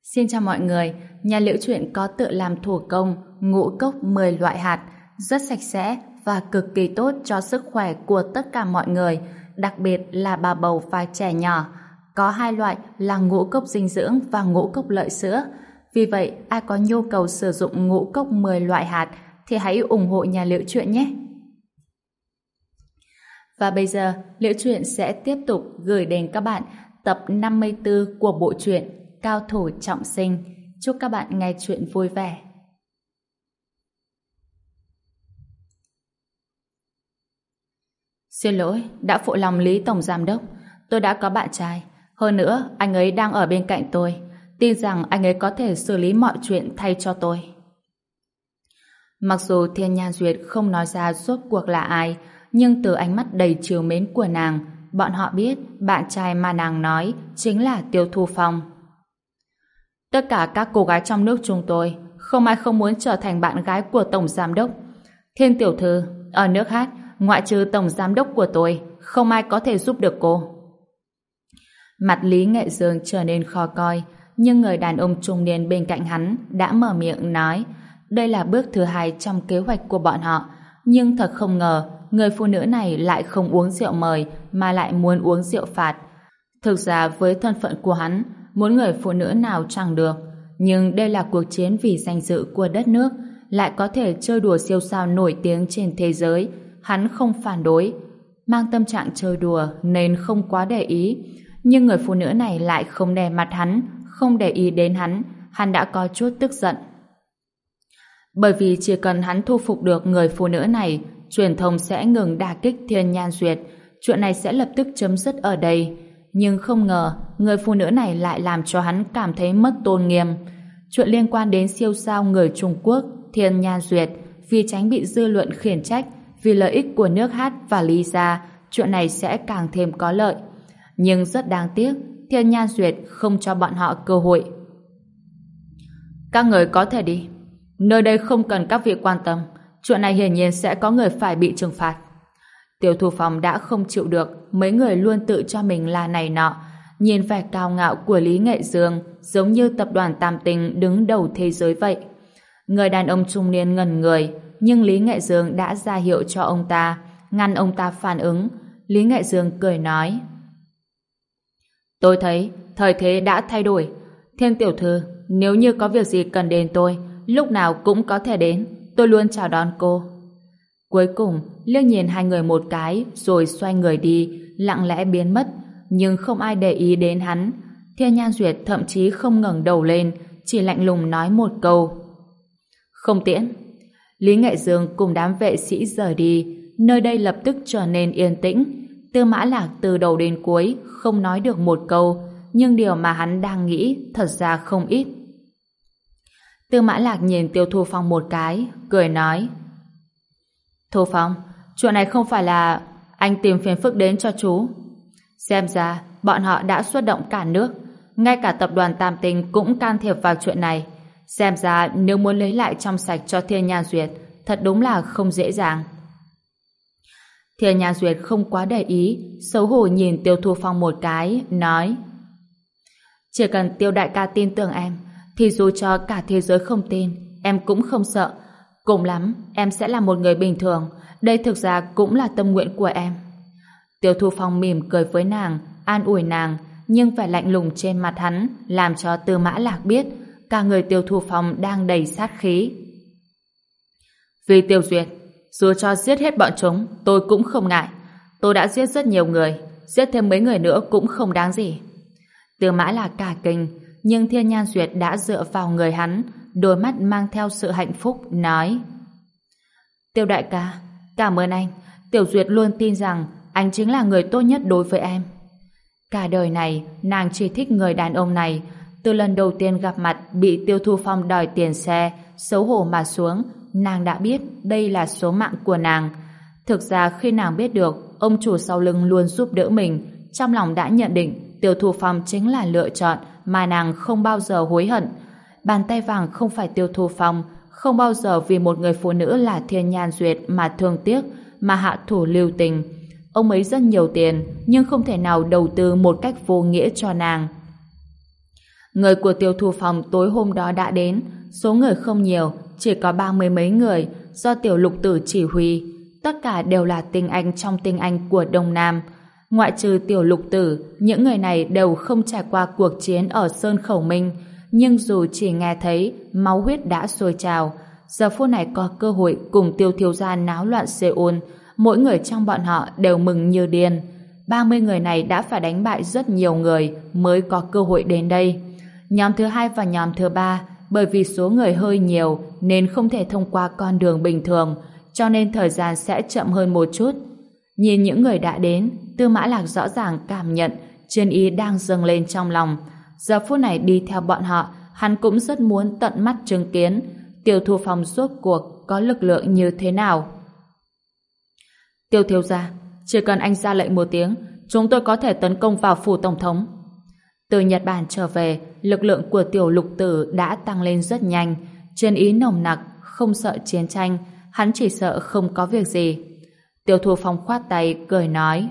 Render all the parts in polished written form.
Xin chào mọi người, nhà Liễu Chuyện có tự làm thủ công ngũ cốc 10 loại hạt, rất sạch sẽ và cực kỳ tốt cho sức khỏe của tất cả mọi người, đặc biệt là bà bầu và trẻ nhỏ. Có hai loại là ngũ cốc dinh dưỡng và ngũ cốc lợi sữa. Vì vậy, ai có nhu cầu sử dụng ngũ cốc 10 loại hạt thì hãy ủng hộ nhà Liễu Chuyện nhé. Và bây giờ, Liễu Chuyện sẽ tiếp tục gửi đến các bạn tập 54 của bộ truyện Cao thủ trọng sinh. Chúc các bạn nghe chuyện vui vẻ. Xin lỗi, đã phụ lòng Lý Tổng Giám Đốc. Tôi đã có bạn trai. Hơn nữa, anh ấy đang ở bên cạnh tôi. Tin rằng anh ấy có thể xử lý mọi chuyện thay cho tôi. Mặc dù Thiên Nhan Duyệt không nói ra rốt cuộc là ai, nhưng từ ánh mắt đầy trìu mến của nàng, bọn họ biết bạn trai mà nàng nói chính là Tiêu Thu Phong. Tất cả các cô gái trong nước chúng tôi, không ai không muốn trở thành bạn gái của Tổng Giám Đốc. Thiên tiểu thư, ở nước hát, ngoại trừ Tổng Giám Đốc của tôi, không ai có thể giúp được cô. Mặt Lý Nghệ Dương trở nên khó coi, nhưng người đàn ông trung niên bên cạnh hắn đã mở miệng nói đây là bước thứ 2 trong kế hoạch của bọn họ. Nhưng thật không ngờ, người phụ nữ này lại không uống rượu mời mà lại muốn uống rượu phạt. Thực ra với thân phận của hắn, muốn người phụ nữ nào chẳng được, nhưng đây là cuộc chiến vì danh dự của đất nước, lại có thể chơi đùa siêu sao nổi tiếng trên thế giới, hắn không phản đối. Mang tâm trạng chơi đùa nên không quá để ý, nhưng người phụ nữ này lại không đè mặt hắn, không để ý đến hắn đã có chút tức giận. Bởi vì chỉ cần hắn thu phục được người phụ nữ này, truyền thông sẽ ngừng đả kích Thiên Nhan Duyệt, chuyện này sẽ lập tức chấm dứt ở đây. Nhưng không ngờ, người phụ nữ này lại làm cho hắn cảm thấy mất tôn nghiêm. Chuyện liên quan đến siêu sao người Trung Quốc, Thiên Nhan Duyệt, vì tránh bị dư luận khiển trách, vì lợi ích của nước hát và Lý gia, chuyện này sẽ càng thêm có lợi. Nhưng rất đáng tiếc, Thiên Nhan Duyệt không cho bọn họ cơ hội. Các người có thể đi. Nơi đây không cần các vị quan tâm. Chuyện này hiển nhiên sẽ có người phải bị trừng phạt. Tiêu Thu Phong đã không chịu được mấy người luôn tự cho mình là này nọ. Nhìn vẻ cao ngạo của Lý Nghệ Dương giống như tập đoàn Tam Tinh đứng đầu thế giới vậy. Người đàn ông trung niên ngẩn người, nhưng Lý Nghệ Dương đã ra hiệu cho ông ta, ngăn ông ta phản ứng. Lý Nghệ Dương cười nói: tôi thấy thời thế đã thay đổi. Thiên tiểu thư, nếu như có việc gì cần đến tôi, lúc nào cũng có thể đến, tôi luôn chào đón cô. Cuối cùng, liếc nhìn hai người một cái, rồi xoay người đi, lặng lẽ biến mất, nhưng không ai để ý đến hắn. Thiên Nhan Duyệt thậm chí không ngẩng đầu lên, chỉ lạnh lùng nói một câu: không tiễn. Lý Nghệ Dương cùng đám vệ sĩ rời đi, nơi đây lập tức trở nên yên tĩnh. Tư Mã Lạc từ đầu đến cuối không nói được một câu, nhưng điều mà hắn đang nghĩ thật ra không ít. Tư Mã Lạc nhìn Tiêu Thu Phong một cái, cười nói: Thu Phong, chuyện này không phải là anh tìm phiền phức đến cho chú. Xem ra bọn họ đã xuất động cả nước, ngay cả tập đoàn Tam Tinh cũng can thiệp vào chuyện này. Xem ra nếu muốn lấy lại trong sạch cho Thiên Nhan Duyệt, thật đúng là không dễ dàng. Thiên Nhan Duyệt không quá để ý, xấu hổ nhìn Tiêu Thu Phong một cái, nói: chỉ cần Tiêu đại ca tin tưởng em, thì dù cho cả thế giới không tin, em cũng không sợ. Cùng lắm, em sẽ là một người bình thường. Đây thực ra cũng là tâm nguyện của em. Tiêu Thu Phong mỉm cười với nàng, an ủi nàng, nhưng vẻ lạnh lùng trên mặt hắn làm cho Tư Mã Lạc biết cả người Tiêu Thu Phong đang đầy sát khí. Vì Tiêu Duyệt, dù cho giết hết bọn chúng, tôi cũng không ngại. Tôi đã giết rất nhiều người, giết thêm mấy người nữa cũng không đáng gì. Tư Mã Lạc cả kinh, nhưng Thiên Nhan Duyệt đã dựa vào người hắn, đôi mắt mang theo sự hạnh phúc, nói: Tiêu đại ca, cảm ơn anh. Tiểu Duyệt luôn tin rằng anh chính là người tốt nhất đối với em. Cả đời này, nàng chỉ thích người đàn ông này. Từ lần đầu tiên gặp mặt bị Tiêu Thu Phong đòi tiền xe, xấu hổ mà xuống, nàng đã biết đây là số mạng của nàng. Thực ra khi nàng biết được ông chủ sau lưng luôn giúp đỡ mình, trong lòng đã nhận định Tiêu Thu Phong chính là lựa chọn mà nàng không bao giờ hối hận. Bàn tay vàng không phải Tiêu Thu Phong, không bao giờ vì một người phụ nữ là Thiên Nhan Duyệt mà thương tiếc, mà hạ thủ lưu tình. Ông ấy rất nhiều tiền, nhưng không thể nào đầu tư một cách vô nghĩa cho nàng. Người của Tiêu Thu Phong tối hôm đó đã đến, số người không nhiều, chỉ có 30 mấy người, do Tiểu Lục Tử chỉ huy. Tất cả đều là tinh anh trong tinh anh của Đông Nam. Ngoại trừ Tiểu Lục Tử, những người này đều không trải qua cuộc chiến ở Sơn Khẩu Minh, nhưng dù chỉ nghe thấy, máu huyết đã sôi trào. Giờ phút này có cơ hội cùng Tiêu thiếu gia náo loạn Seoul, mỗi người trong bọn họ đều mừng như điên. 30 người này đã phải đánh bại rất nhiều người mới có cơ hội đến đây. Nhóm thứ hai và nhóm thứ ba, bởi vì số người hơi nhiều nên không thể thông qua con đường bình thường, cho nên thời gian sẽ chậm hơn một chút. Nhìn những người đã đến, Tư Mã Lạc rõ ràng cảm nhận chiến ý đang dâng lên trong lòng. Giờ phút này đi theo bọn họ, hắn cũng rất muốn tận mắt chứng kiến Tiêu Thu Phong rốt cuộc có lực lượng như thế nào. Tiêu thiếu gia, chỉ cần anh ra lệnh một tiếng, chúng tôi có thể tấn công vào phủ tổng thống. Từ Nhật Bản trở về, lực lượng của Tiểu Lục Tử đã tăng lên rất nhanh, chiến ý nồng nặc, không sợ chiến tranh, hắn chỉ sợ không có việc gì. Tiêu Thu Phong khoát tay, cười nói: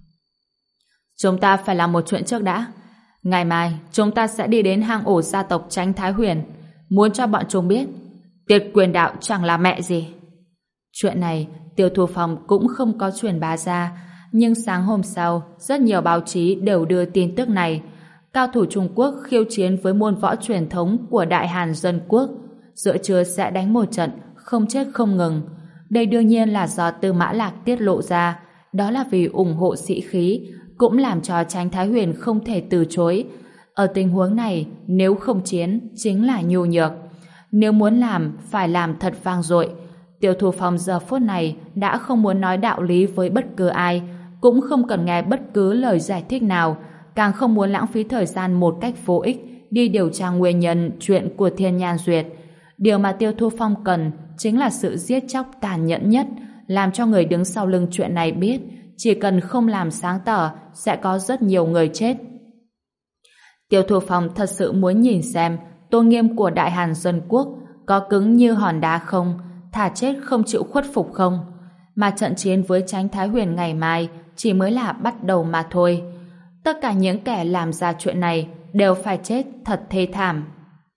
chúng ta phải làm một chuyện trước đã. Ngày mai, chúng ta sẽ đi đến hang ổ gia tộc Chánh Thái Huyền, muốn cho bọn chúng biết Tiệt Quyền Đạo chẳng là mẹ gì. Chuyện này, Tiêu Thu Phong cũng không có truyền bá ra, nhưng sáng hôm sau, rất nhiều báo chí đều đưa tin tức này. Cao thủ Trung Quốc khiêu chiến với môn võ truyền thống của Đại Hàn Dân Quốc, giữa trưa sẽ đánh một trận, không chết không ngừng. Đây đương nhiên là do Tư Mã Lạc tiết lộ ra, đó là vì ủng hộ sĩ khí, cũng làm cho Chánh Thái Huyền không thể từ chối. Ở tình huống này, nếu không chiến, chính là nhu nhược. Nếu muốn làm, phải làm thật vang dội. Tiêu Thu Phong giờ phút này đã không muốn nói đạo lý với bất cứ ai, cũng không cần nghe bất cứ lời giải thích nào, càng không muốn lãng phí thời gian một cách vô ích đi điều tra nguyên nhân chuyện của Thiên Nhan Duyệt. Điều mà Tiêu Thu Phong cần chính là sự giết chóc tàn nhẫn nhất, làm cho người đứng sau lưng chuyện này biết chỉ cần không làm sáng tỏ sẽ có rất nhiều người chết. Tiêu Thu Phong thật sự muốn nhìn xem tôn nghiêm của Đại Hàn Dân Quốc có cứng như hòn đá không, thà chết không chịu khuất phục không. Mà trận chiến với Chánh Thái Huyền ngày mai chỉ mới là bắt đầu mà thôi. Tất cả những kẻ làm ra chuyện này đều phải chết thật thê thảm.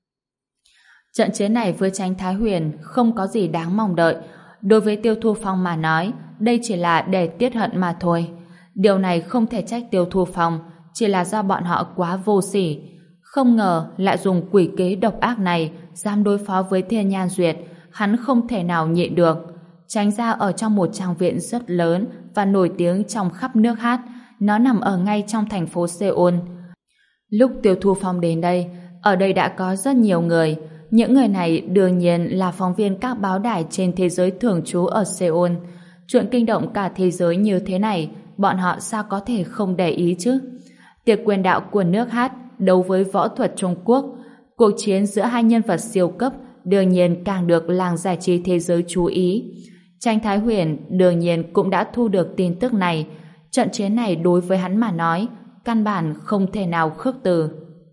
Trận chiến này với Chánh Thái Huyền không có gì đáng mong đợi. Đối với Tiêu Thu Phong mà nói, đây chỉ là để tiết hận mà thôi. Điều này không thể trách Tiêu Thu Phong, chỉ là do bọn họ quá vô sỉ. Không ngờ lại dùng quỷ kế độc ác này dám đối phó với Thiên Nhan Duyệt, hắn không thể nào nhịn được. Tránh ra ở trong một trang viện rất lớn và nổi tiếng trong khắp nước Hát. Nó nằm ở ngay trong thành phố Seoul. Lúc Tiêu Thu Phong đến đây, ở đây đã có rất nhiều người. Những người này đương nhiên là phóng viên các báo đài trên thế giới thường trú ở Seoul. Chuyện kinh động cả thế giới như thế này, bọn họ sao có thể không để ý chứ? Tiệc quyền đạo của nước Hát đấu với võ thuật Trung Quốc, cuộc chiến giữa hai nhân vật siêu cấp đương nhiên càng được làng giải trí thế giới chú ý. Chánh Thái Huyền đương nhiên cũng đã thu được tin tức này. Trận chiến này đối với hắn mà nói, căn bản không thể nào khước từ.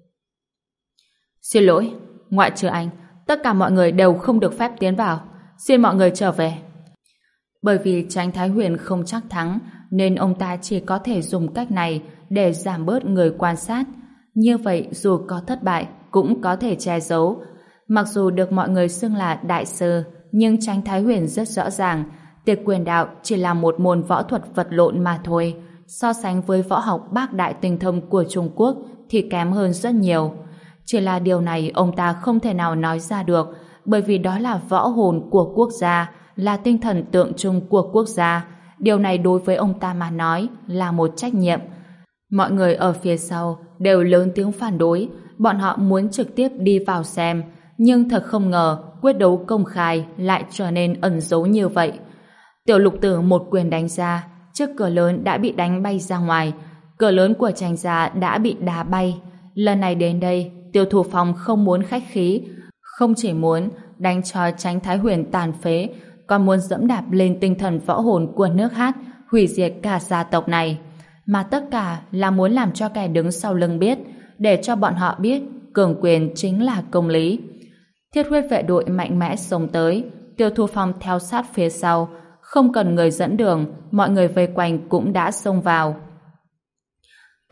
Xin lỗi, ngoại trừ anh, tất cả mọi người đều không được phép tiến vào. Xin mọi người trở về. Bởi vì Chánh Thái Huyền không chắc thắng, nên ông ta chỉ có thể dùng cách này để giảm bớt người quan sát. Như vậy dù có thất bại, cũng có thể che giấu. Mặc dù được mọi người xưng là đại sư, nhưng Chánh Thái Huyền rất rõ ràng, tiệc quyền đạo chỉ là một môn võ thuật vật lộn mà thôi. So sánh với võ học bác đại tinh thông của Trung Quốc thì kém hơn rất nhiều. Chỉ là điều này ông ta không thể nào nói ra được, bởi vì đó là võ hồn của quốc gia, là tinh thần tượng trưng của quốc gia. Điều này đối với ông ta mà nói là một trách nhiệm. Mọi người ở phía sau đều lớn tiếng phản đối, bọn họ muốn trực tiếp đi vào xem, nhưng thật không ngờ quyết đấu công khai lại trở nên ẩn giấu như vậy. Tiểu Lục Tử một quyền đánh ra, chiếc cửa lớn đã bị đánh bay ra ngoài, cửa lớn của Chánh gia đã bị đá bay. Lần này đến đây, Tiêu Thu Phong không muốn khách khí, không chỉ muốn đánh cho Chánh Thái Huyền tàn phế, còn muốn dẫm đạp lên tinh thần võ hồn của nước Hát, hủy diệt cả gia tộc này. Mà tất cả là muốn làm cho kẻ đứng sau lưng biết, để cho bọn họ biết cường quyền chính là công lý. Thiết huyết vệ đội mạnh mẽ xông tới, Tiêu Thu Phong theo sát phía sau, không cần người dẫn đường, mọi người vây quanh cũng đã xông vào.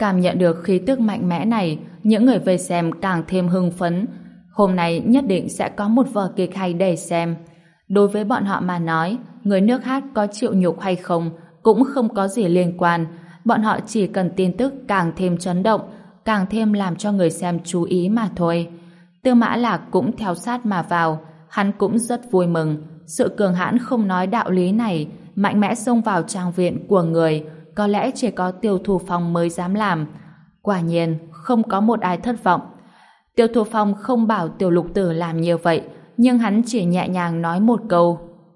Cảm nhận được khí tức mạnh mẽ này, những người vây xem càng thêm hưng phấn. Hôm nay nhất định sẽ có một vở kịch hay để xem. Đối với bọn họ mà nói, người nước hát có chịu nhục hay không cũng không có gì liên quan. Bọn họ chỉ cần tin tức càng thêm chấn động, càng thêm làm cho người xem chú ý mà thôi. Tư Mã Lạc cũng theo sát mà vào, hắn cũng rất vui mừng. Sự cường hãn không nói đạo lý này, mạnh mẽ xông vào trang viện của người, có lẽ chỉ có Tiêu Thu Phong mới dám làm. Quả nhiên, không có một ai thất vọng. Tiêu Thu Phong không bảo Tiểu Lục Tử làm như vậy, nhưng hắn chỉ nhẹ nhàng nói một câu.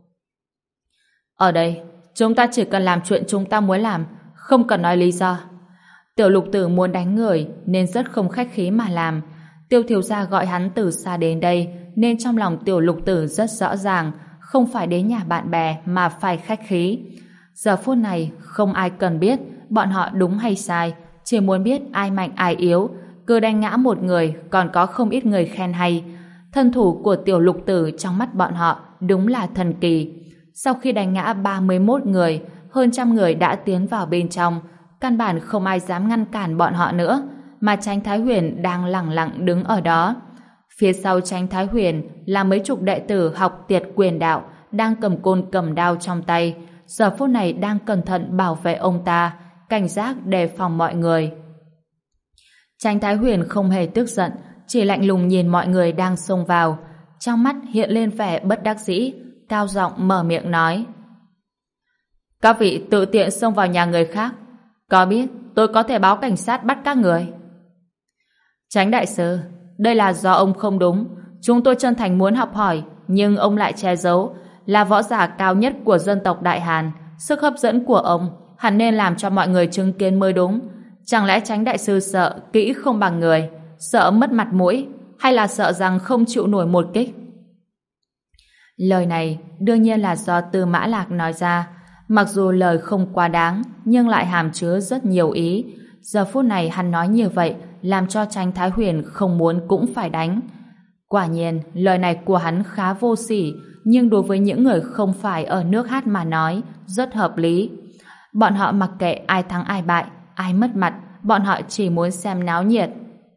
Ở đây, chúng ta chỉ cần làm chuyện chúng ta muốn làm, không cần nói lý do. Tiểu Lục Tử muốn đánh người nên rất không khách khí mà làm. Tiêu thiếu gia gọi hắn từ xa đến đây nên trong lòng Tiểu Lục Tử rất rõ ràng, không phải đến nhà bạn bè mà phải khách khí. Giờ phút này không ai cần biết bọn họ đúng hay sai, chỉ muốn biết ai mạnh ai yếu. Cứ đánh ngã một người còn có không ít người khen hay. Thân thủ của Tiểu Lục Tử trong mắt bọn họ đúng là thần kỳ. Sau khi đánh ngã 31 người, hơn trăm người đã tiến vào bên trong, căn bản không ai dám ngăn cản bọn họ nữa, mà Chánh Thái Huyền đang lẳng lặng đứng ở đó. Phía sau Chánh Thái Huyền là mấy chục đệ tử học Tiệt Quyền Đạo đang cầm côn cầm đao trong tay, giờ phút này đang cẩn thận bảo vệ ông ta, cảnh giác đề phòng mọi người. Chánh Thái Huyền không hề tức giận, chỉ lạnh lùng nhìn mọi người đang xông vào, trong mắt hiện lên vẻ bất đắc dĩ, cao giọng mở miệng nói: Các vị tự tiện xông vào nhà người khác, có biết tôi có thể báo cảnh sát bắt các người. Chánh đại sư, đây là do ông không đúng, chúng tôi chân thành muốn học hỏi, nhưng ông lại che giấu, là võ giả cao nhất của dân tộc Đại Hàn, sức hấp dẫn của ông hẳn nên làm cho mọi người chứng kiến mới đúng. Chẳng lẽ Chánh đại sư sợ kỹ không bằng người, sợ mất mặt mũi, hay là sợ rằng không chịu nổi một kích? Lời này đương nhiên là do Tư Mã Lạc nói ra, mặc dù lời không quá đáng nhưng lại hàm chứa rất nhiều ý. Giờ phút này hắn nói như vậy làm cho Chánh Thái Huyền không muốn cũng phải đánh. Quả nhiên lời này của hắn khá vô sỉ, nhưng đối với những người không phải ở nước hát mà nói rất hợp lý. Bọn họ mặc kệ ai thắng ai bại, ai mất mặt, bọn họ chỉ muốn xem náo nhiệt.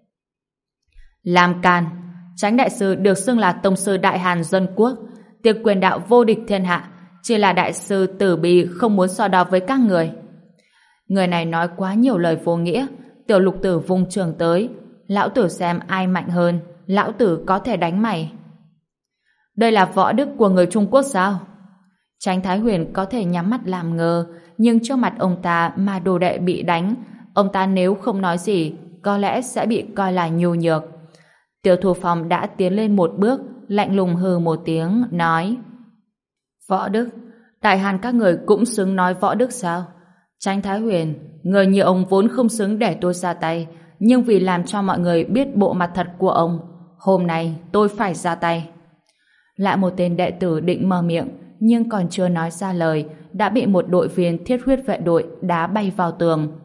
Làm càn, Chánh đại sư được xưng là tông sư Đại Hàn dân quốc, Tiệt Quyền Đạo vô địch thiên hạ, chỉ là đại sư tử bi không muốn so đo với các người. Người này nói quá nhiều lời vô nghĩa. Tiểu Lục Tử vung trường tới, lão tử xem ai mạnh hơn, lão tử có thể đánh mày. Đây là võ đức của người Trung Quốc sao? Chánh Thái Huyền có thể nhắm mắt làm ngơ, nhưng trước mặt ông ta mà đồ đệ bị đánh, ông ta nếu không nói gì có lẽ sẽ bị coi là nhu nhược. Tiêu Thu Phong đã tiến lên một bước, lạnh lùng hừ một tiếng, nói: Võ đức? Đại Hàn các người cũng xứng nói võ đức sao? Chánh Thái Huyền, người như ông vốn không xứng để tôi ra tay, nhưng vì làm cho mọi người biết bộ mặt thật của ông, hôm nay tôi phải ra tay. Lại một tên đệ tử định mở miệng, nhưng còn chưa nói ra lời, đã bị một đội viên Thiết Huyết vệ đội đá bay vào tường.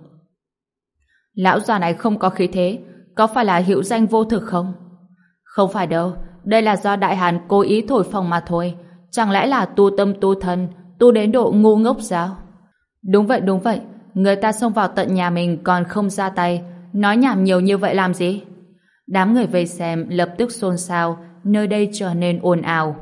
Lão già này không có khí thế, có phải là hữu danh vô thực không? Không phải đâu, đây là do Đại Hàn cố ý thổi phồng mà thôi. Chẳng lẽ là tu tâm tu thân, tu đến độ ngu ngốc sao? Đúng vậy, người ta xông vào tận nhà mình còn không ra tay, nói nhảm nhiều như vậy làm gì? Đám người vây xem lập tức xôn xao, nơi đây trở nên ồn ào.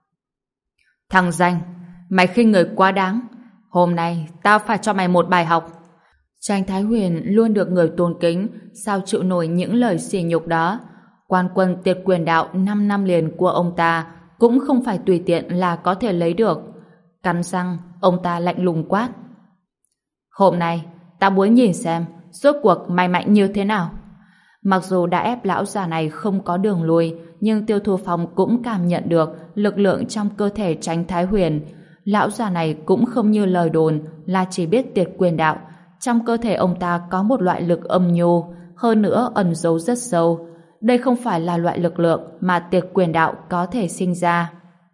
Thằng danh, mày khinh người quá đáng, hôm nay tao phải cho mày một bài học. Chánh Thái Huyền luôn được người tôn kính, sao chịu nổi những lời sỉ nhục đó? Quan quân Tiệt Quyền Đạo 5 năm liền của ông ta cũng không phải tùy tiện là có thể lấy được. Cắn răng, ông ta lạnh lùng quát: Hôm nay, ta muốn nhìn xem rốt cuộc mày mạnh như thế nào. Mặc dù đã ép lão già này không có đường lui, nhưng Tiêu Thu Phong cũng cảm nhận được lực lượng trong cơ thể Chánh Thái Huyền. Lão già này cũng không như lời đồn là chỉ biết Tiệt Quyền Đạo. Trong cơ thể ông ta có một loại lực âm nhu, hơn nữa ẩn giấu rất sâu. Đây không phải là loại lực lượng mà Tiệt Quyền Đạo có thể sinh ra.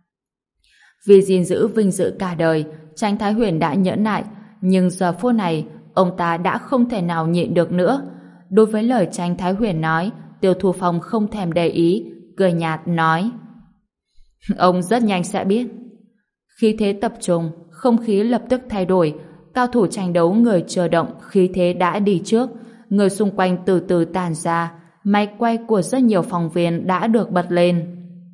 Vì gìn giữ vinh dự cả đời, Chánh Thái Huyền đã nhẫn nại, nhưng giờ phút này ông ta đã không thể nào nhịn được nữa. Đối với lời Chánh Thái Huyền nói, Tiêu Thu Phong không thèm để ý, cười nhạt nói: Ông rất nhanh sẽ biết. Khí thế tập trung, không khí lập tức thay đổi. Cao thủ tranh đấu người chờ động, khí thế đã đi trước. người xung quanh từ từ tàn ra, máy quay của rất nhiều phóng viên đã được bật lên.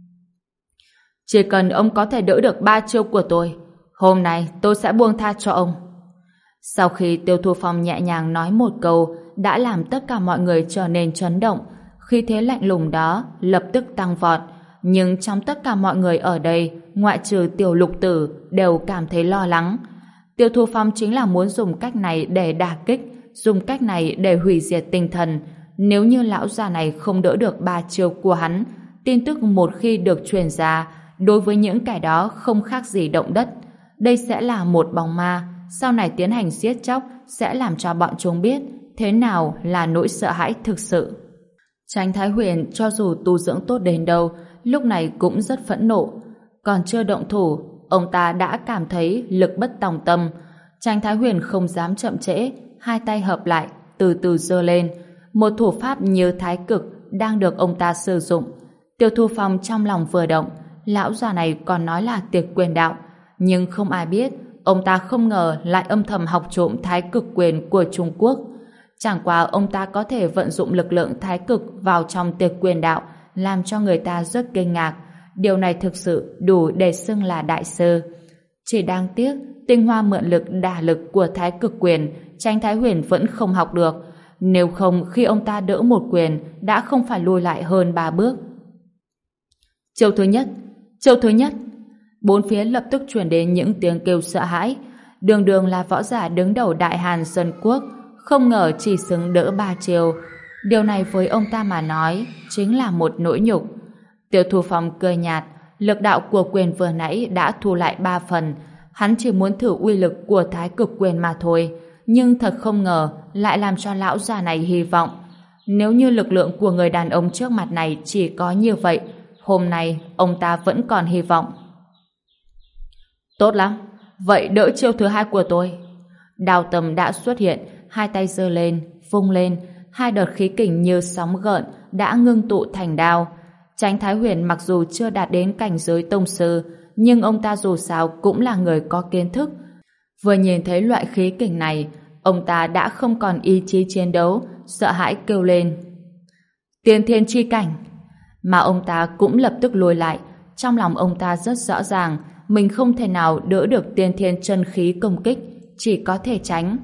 Chỉ cần ông có thể đỡ được 3 chiêu của tôi, hôm nay tôi sẽ buông tha cho ông. Sau khi Tiêu Thu Phong nhẹ nhàng nói một câu đã làm tất cả mọi người trở nên chấn động, khí thế lạnh lùng đó lập tức tăng vọt, nhưng trong tất cả mọi người ở đây, ngoại trừ Tiểu Lục Tử, đều cảm thấy lo lắng. Tiêu Thu Phong chính là muốn dùng cách này để đả kích, dùng cách này để hủy diệt tinh thần. Nếu như lão già này không đỡ được 3 chiêu của hắn, tin tức một khi được truyền ra, đối với những kẻ đó không khác gì động đất. Đây sẽ là một bóng ma, sau này tiến hành giết chóc sẽ làm cho bọn chúng biết thế nào là nỗi sợ hãi thực sự. Chánh Thái Huyền cho dù tu dưỡng tốt đến đâu, lúc này cũng rất phẫn nộ. Còn chưa động thủ, ông ta đã cảm thấy lực bất tòng tâm. Chánh Thái Huyền không dám chậm trễ, hai tay hợp lại, từ từ giơ lên. Một thủ pháp như thái cực đang được ông ta sử dụng. Tiêu Thu Phong trong lòng vừa động, lão già này còn nói là tiệc quyền đạo, nhưng không ai biết ông ta không ngờ lại âm thầm học trộm thái cực quyền của Trung Quốc. Chẳng qua ông ta có thể vận dụng lực lượng thái cực vào trong tiệc quyền đạo, làm cho người ta rất kinh ngạc. Điều này thực sự đủ để xưng là đại sư. Chỉ đáng tiếc, tinh hoa mượn lực đả lực của thái cực quyền, Chánh Thái Huyền vẫn không học được. Nếu không, khi ông ta đỡ một quyền, đã không phải lùi lại hơn 3 bước. Chiêu thứ nhất, chiêu thứ nhất. Bốn phía lập tức truyền đến những tiếng kêu sợ hãi. Đường Đường là võ giả đứng đầu Đại Hàn Dân Quốc, không ngờ chỉ xứng đỡ 3 chiêu. Điều này với ông ta mà nói chính là một nỗi nhục. Tiêu Thu Phong cười nhạt, lực đạo của quyền vừa nãy đã thu lại 3 phần. Hắn chỉ muốn thử uy lực của thái cực quyền mà thôi, nhưng thật không ngờ lại làm cho lão già này hy vọng. Nếu như lực lượng của người đàn ông trước mặt này chỉ có như vậy, hôm nay ông ta vẫn còn hy vọng. Tốt lắm, vậy đỡ chiêu thứ 2 của tôi. Đào Tầm đã xuất hiện, hai tay giơ lên, vung lên, hai đợt khí kình như sóng gợn đã ngưng tụ thành đao. Chánh Thái Huyền mặc dù chưa đạt đến cảnh giới tông sư, nhưng ông ta dù sao cũng là người có kiến thức. Vừa nhìn thấy loại khí kình này, ông ta đã không còn ý chí chiến đấu, sợ hãi kêu lên: Tiên thiên chi cảnh! Mà ông ta cũng lập tức lùi lại. Trong lòng ông ta rất rõ ràng mình không thể nào đỡ được tiên thiên chân khí công kích, chỉ có thể tránh.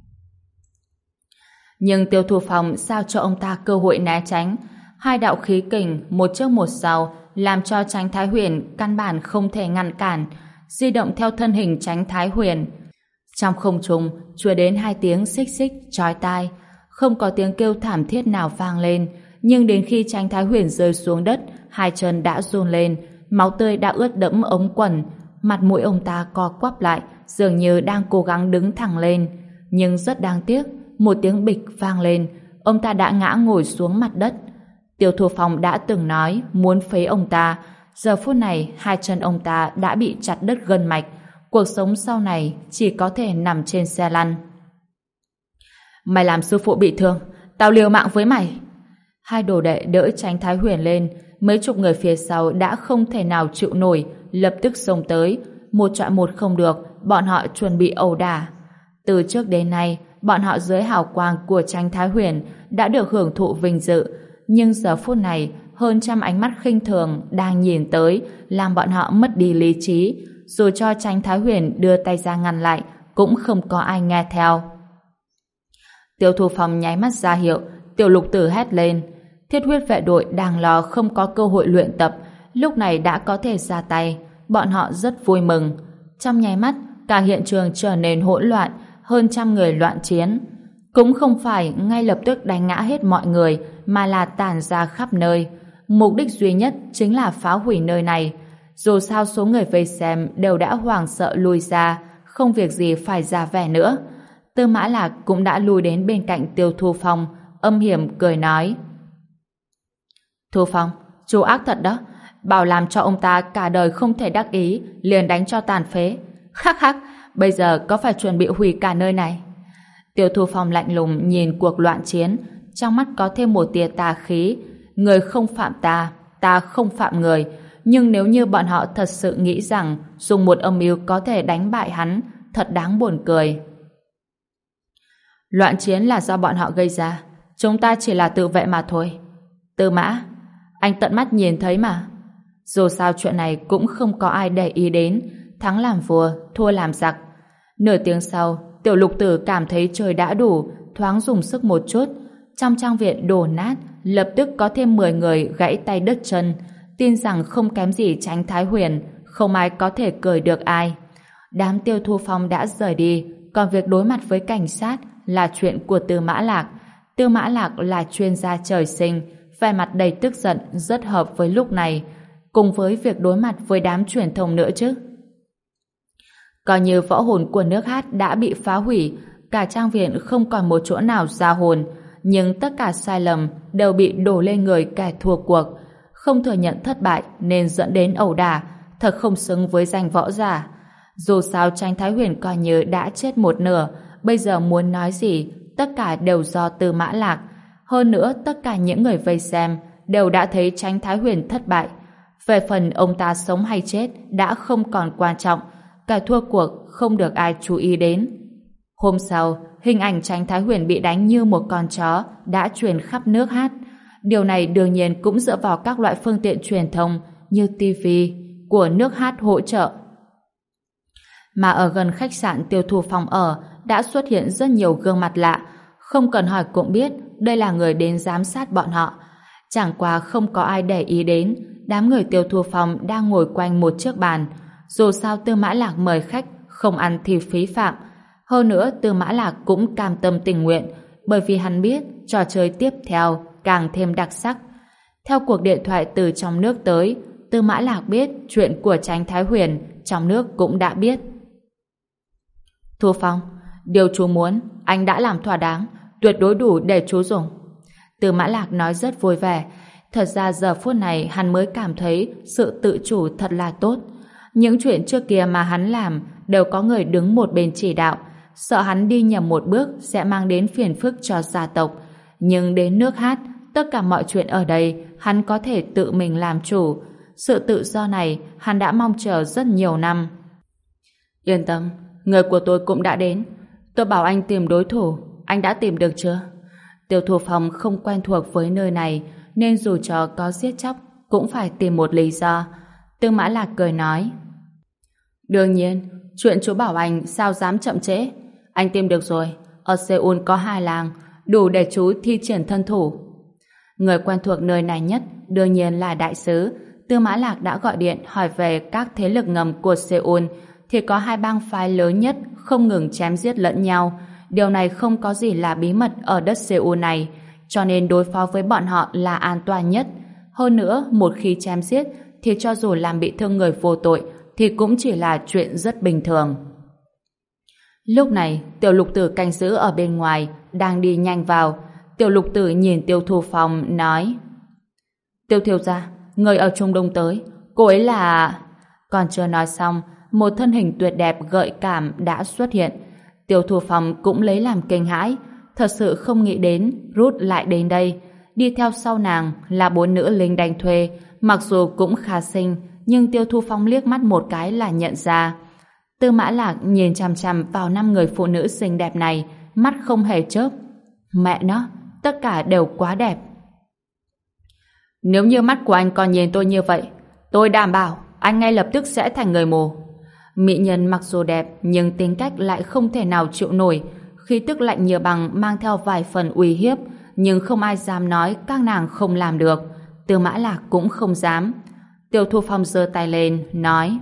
Nhưng Tiêu Thu Phong sao cho ông ta cơ hội né tránh. Hai đạo khí kình một trước một sau làm cho Chánh Thái Huyền căn bản không thể ngăn cản, di động theo thân hình Chánh Thái Huyền. Trong không trung truyền đến hai tiếng xích xích chói tai, không có tiếng kêu thảm thiết nào vang lên, nhưng đến khi Chánh Thái Huyền rơi xuống đất, hai chân đã run lên, máu tươi đã ướt đẫm ống quần, mặt mũi ông ta co quắp lại, dường như đang cố gắng đứng thẳng lên. Nhưng rất đáng tiếc, một tiếng bịch vang lên, ông ta đã ngã ngồi xuống mặt đất. Tiêu Thu Phong đã từng nói muốn phế ông ta, giờ phút này hai chân ông ta đã bị chặt đứt gân mạch, cuộc sống sau này chỉ có thể nằm trên xe lăn. Mày làm sư phụ bị thương, tao liều mạng với mày. Hai đồ đệ đỡ Chánh Thái Huyền lên, mấy chục người phía sau đã không thể nào chịu nổi, lập tức xông tới, một chọi một không được, bọn họ chuẩn bị ẩu đả. Từ trước đến nay, bọn họ dưới hào quang của Chánh Thái Huyền đã được hưởng thụ vinh dự, nhưng giờ phút này hơn trăm ánh mắt khinh thường đang nhìn tới, làm bọn họ mất đi lý trí. Dù cho Chánh Thái Huyền đưa tay ra ngăn lại, cũng không có ai nghe theo. Tiêu Thu Phong nháy mắt ra hiệu, Tiểu Lục Tử hét lên. Thiết huyết vệ đội đang lo không có cơ hội luyện tập, lúc này đã có thể ra tay, bọn họ rất vui mừng. Trong nháy mắt, cả hiện trường trở nên hỗn loạn, hơn trăm người loạn chiến. Cũng không phải ngay lập tức đánh ngã hết mọi người, mà là tản ra khắp nơi. Mục đích duy nhất chính là phá hủy nơi này. Dù sao số người vây xem đều đã hoảng sợ lùi ra, không việc gì phải ra vẻ nữa. Tư Mã Lạc cũng đã lùi đến bên cạnh Tiêu Thu Phong, âm hiểm cười nói: Thu Phong, chú ác thật đó, bảo làm cho ông ta cả đời không thể đắc ý, liền đánh cho tàn phế. Hắc hắc, bây giờ có phải chuẩn bị hủy cả nơi này? Tiêu Thu Phong lạnh lùng nhìn cuộc loạn chiến, trong mắt có thêm một tia tà khí. Người không phạm ta, ta không phạm người. Nhưng nếu như bọn họ thật sự nghĩ rằng dùng một âm mưu có thể đánh bại hắn, thật đáng buồn cười. Loạn chiến là do bọn họ gây ra. Chúng ta chỉ là tự vệ mà thôi. Tư Mã, anh tận mắt nhìn thấy mà. Dù sao chuyện này cũng không có ai để ý đến. Thắng làm vua, thua làm giặc. Nửa tiếng sau, Tiểu Lục Tử cảm thấy trời đã đủ, thoáng dùng sức một chút. Trong trang viện đổ nát, lập tức có thêm 10 người gãy tay đứt chân. Tin rằng không kém gì Chánh Thái Huyền, không ai có thể cười được ai. Đám Tiêu Thu Phong đã rời đi, còn việc đối mặt với cảnh sát là chuyện của Tư Mã Lạc. Tư Mã Lạc là chuyên gia trời sinh, vẻ mặt đầy tức giận rất hợp với lúc này, cùng với việc đối mặt với đám truyền thông nữa chứ. Coi như võ hồn của nước Hát đã bị phá hủy, cả trang viện không còn một chỗ nào ra hồn, nhưng tất cả sai lầm đều bị đổ lên người kẻ thua cuộc. Không thừa nhận thất bại nên dẫn đến ẩu đả, thật không xứng với danh võ giả. Dù sao Chánh Thái Huyền coi như đã chết một nửa, bây giờ muốn nói gì, tất cả đều do Tư Mã Lạc. Hơn nữa, tất cả những người vây xem đều đã thấy Chánh Thái Huyền thất bại. Về phần ông ta sống hay chết đã không còn quan trọng, cả thua cuộc không được ai chú ý đến. Hôm sau, hình ảnh Chánh Thái Huyền bị đánh như một con chó đã truyền khắp nước Hát. Điều này đương nhiên cũng dựa vào các loại phương tiện truyền thông như TV của nước Hát hỗ trợ. Mà ở gần khách sạn Tiêu Thu Phong ở đã xuất hiện rất nhiều gương mặt lạ, không cần hỏi cũng biết đây là người đến giám sát bọn họ. Chẳng qua không có ai để ý đến, đám người Tiêu Thu Phong đang ngồi quanh một chiếc bàn. Dù sao Tư Mã Lạc mời khách, không ăn thì phí phạm. Hơn nữa Tư Mã Lạc cũng cam tâm tình nguyện, bởi vì hắn biết trò chơi tiếp theo càng thêm đặc sắc. Theo cuộc điện thoại từ trong nước tới, Tư Mã Lạc biết chuyện của Chánh Thái Huyền, trong nước cũng đã biết. Thu Phong, điều chú muốn, anh đã làm thỏa đáng, tuyệt đối đủ để chú dùng. Tư Mã Lạc nói rất vui vẻ. Thật ra giờ phút này hắn mới cảm thấy sự tự chủ thật là tốt. Những chuyện trước kia mà hắn làm đều có người đứng một bên chỉ đạo, sợ hắn đi nhầm một bước sẽ mang đến phiền phức cho gia tộc. Nhưng đến nước Hát, tất cả mọi chuyện ở đây hắn có thể tự mình làm chủ. Sự tự do này hắn đã mong chờ rất nhiều năm. Yên tâm, người của tôi cũng đã đến. Tôi bảo anh tìm đối thủ, anh đã tìm được chưa? Tiêu Thu Phong không quen thuộc với nơi này, nên dù cho có giết chóc cũng phải tìm một lý do. Tư Mã Lạc cười nói, đương nhiên, chuyện chú bảo anh sao dám chậm trễ. Anh tìm được rồi, ở Seoul có 2 làng, đủ để chú thi triển thân thủ. Người quen thuộc nơi này nhất đương nhiên là đại sứ. Tư Mã Lạc đã gọi điện hỏi về các thế lực ngầm của Seoul, thì có 2 bang phái lớn nhất không ngừng chém giết lẫn nhau. Điều này không có gì là bí mật ở đất Seoul này, cho nên đối phó với bọn họ là an toàn nhất. Hơn nữa, một khi chém giết thì cho dù làm bị thương người vô tội thì cũng chỉ là chuyện rất bình thường. Lúc này, Tiểu Lục Tử canh giữ ở bên ngoài đang đi nhanh vào. Tiểu Lục Tử nhìn Tiêu Thu Phong nói, Tiêu thiếu gia, người ở Trung Đông tới, cô ấy là... Còn chưa nói xong, một thân hình tuyệt đẹp gợi cảm đã xuất hiện. Tiêu Thu Phong cũng lấy làm kinh hãi, thật sự không nghĩ đến Rút lại đến đây. Đi theo sau nàng là 4 nữ lính đánh thuê, mặc dù cũng khá xinh, nhưng Tiêu Thu Phong liếc mắt một cái là nhận ra. Tư Mã Lạc nhìn chằm chằm vào 5 người phụ nữ xinh đẹp này, mắt không hề chớp. Mẹ nó, tất cả đều quá đẹp. Nếu như mắt của anh còn nhìn tôi như vậy, tôi đảm bảo anh ngay lập tức sẽ thành người mù. Mỹ nhân mặc dù đẹp nhưng tính cách lại không thể nào chịu nổi, khí tức lạnh như băng mang theo vài phần uy hiếp, nhưng không ai dám nói các nàng không làm được. Tư Mã Lạc cũng không dám. Tiêu Thu Phong giơ tay lên nói,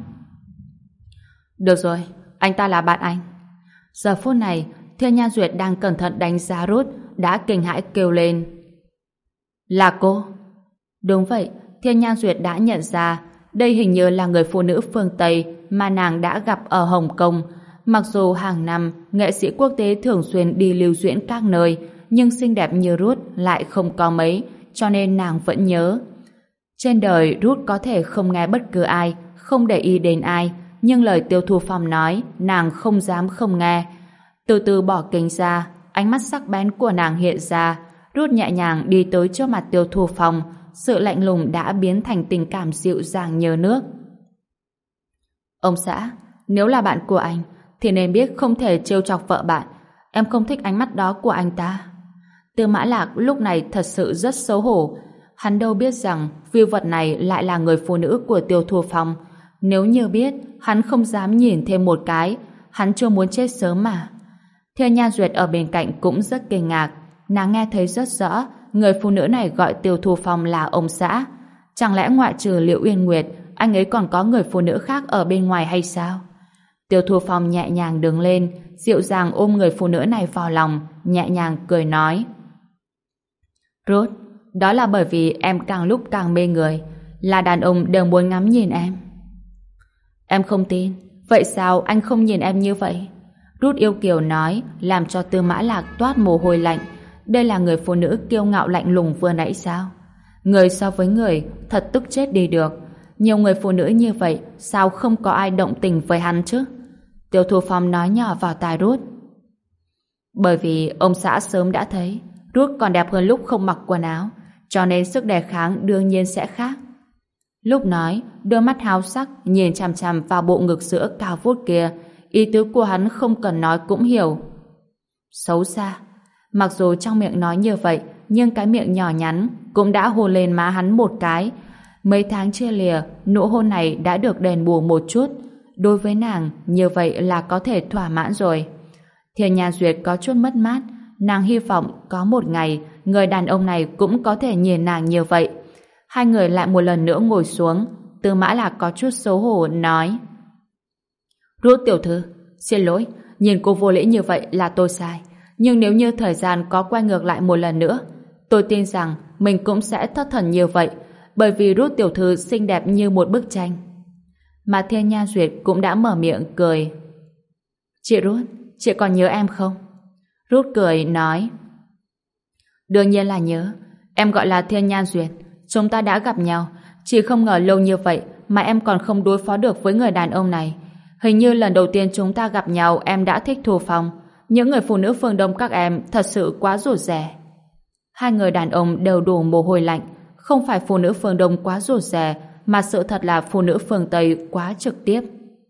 được rồi, anh ta là bạn anh. Giờ phút này, Thiên Nhan Duyệt đang cẩn thận đánh giá Rút đã kinh hãi kêu lên, là cô? Đúng vậy, Thiên Nhan Duyệt đã nhận ra đây hình như là người phụ nữ phương Tây mà nàng đã gặp ở Hồng Kông. Mặc dù hàng năm nghệ sĩ quốc tế thường xuyên đi lưu diễn các nơi, nhưng xinh đẹp như Rút lại không có mấy, cho nên nàng vẫn nhớ. Trên đời Rút có thể không nghe bất cứ ai, không để ý đến ai, nhưng lời Tiêu Thu Phong nói nàng không dám không nghe. Từ từ bỏ kính ra, ánh mắt sắc bén của nàng hiện ra. Rút nhẹ nhàng đi tới trước mặt Tiêu Thu Phong, sự lạnh lùng đã biến thành tình cảm dịu dàng như nước. Ông xã, nếu là bạn của anh thì nên biết không thể trêu chọc vợ bạn. Em không thích ánh mắt đó của anh ta. Tư Mã Lạc lúc này thật sự rất xấu hổ. Hắn đâu biết rằng vưu vật này lại là người phụ nữ của Tiêu Thu Phong. Nếu như biết, hắn không dám nhìn thêm một cái. Hắn chưa muốn chết sớm mà. Thiên Nha Duyệt ở bên cạnh cũng rất kinh ngạc. Nàng nghe thấy rất rõ người phụ nữ này gọi Tiêu Thu Phong là ông xã. Chẳng lẽ ngoại trừ Liễu Uyên Nguyệt, anh ấy còn có người phụ nữ khác ở bên ngoài hay sao? Tiêu Thu Phong nhẹ nhàng đứng lên, dịu dàng ôm người phụ nữ này vào lòng, nhẹ nhàng cười nói: Ruth, đó là bởi vì em càng lúc càng mê người, là đàn ông đều muốn ngắm nhìn em. Em không tin, vậy sao anh không nhìn em như vậy? Ruth yêu kiều nói, làm cho Tư Mã Lạc toát mồ hôi lạnh. Đây là người phụ nữ kiêu ngạo lạnh lùng vừa nãy sao? Người so với người, thật tức chết đi được. Nhiều người phụ nữ như vậy, sao không có ai động tình với hắn chứ? Tiêu Thu Phong nói nhỏ vào tai Ruth. Bởi vì ông xã sớm đã thấy Ruth còn đẹp hơn lúc không mặc quần áo, cho nên sức đề kháng đương nhiên sẽ khác. Lúc nói, đôi mắt háo sắc nhìn chằm chằm vào bộ ngực sữa cao vút kia, ý tứ của hắn không cần nói cũng hiểu. Xấu xa. Mặc dù trong miệng nói như vậy, nhưng cái miệng nhỏ nhắn cũng đã hôn lên má hắn một cái. Mấy tháng chia lìa, nụ hôn này đã được đền bù một chút. Đối với nàng, như vậy là có thể thỏa mãn rồi. Thiên Nha Duyệt có chút mất mát. Nàng hy vọng có một ngày người đàn ông này cũng có thể nhìn nàng như vậy. Hai người lại một lần nữa ngồi xuống. Tư Mã Lạc có chút xấu hổ nói: Ruth tiểu thư, xin lỗi, nhìn cô vô lễ như vậy là tôi sai. Nhưng nếu như thời gian có quay ngược lại một lần nữa, tôi tin rằng mình cũng sẽ thất thần như vậy, bởi vì Ruth tiểu thư xinh đẹp như một bức tranh. Mà Thiên Nha Duyệt cũng đã mở miệng cười. Chị Ruth, chị còn nhớ em không? Ruth cười nói: Đương nhiên là nhớ. Em gọi là Thiên Nha Duyệt. Chúng ta đã gặp nhau. Chỉ không ngờ lâu như vậy mà em còn không đối phó được với người đàn ông này. Hình như lần đầu tiên chúng ta gặp nhau em đã thích Thu Phong. Những người phụ nữ phương Đông các em thật sự quá rụt rè. Hai người đàn ông đều đổ mồ hôi lạnh. Không phải phụ nữ phương Đông quá rụt rè, mà sự thật là phụ nữ phương Tây quá trực tiếp.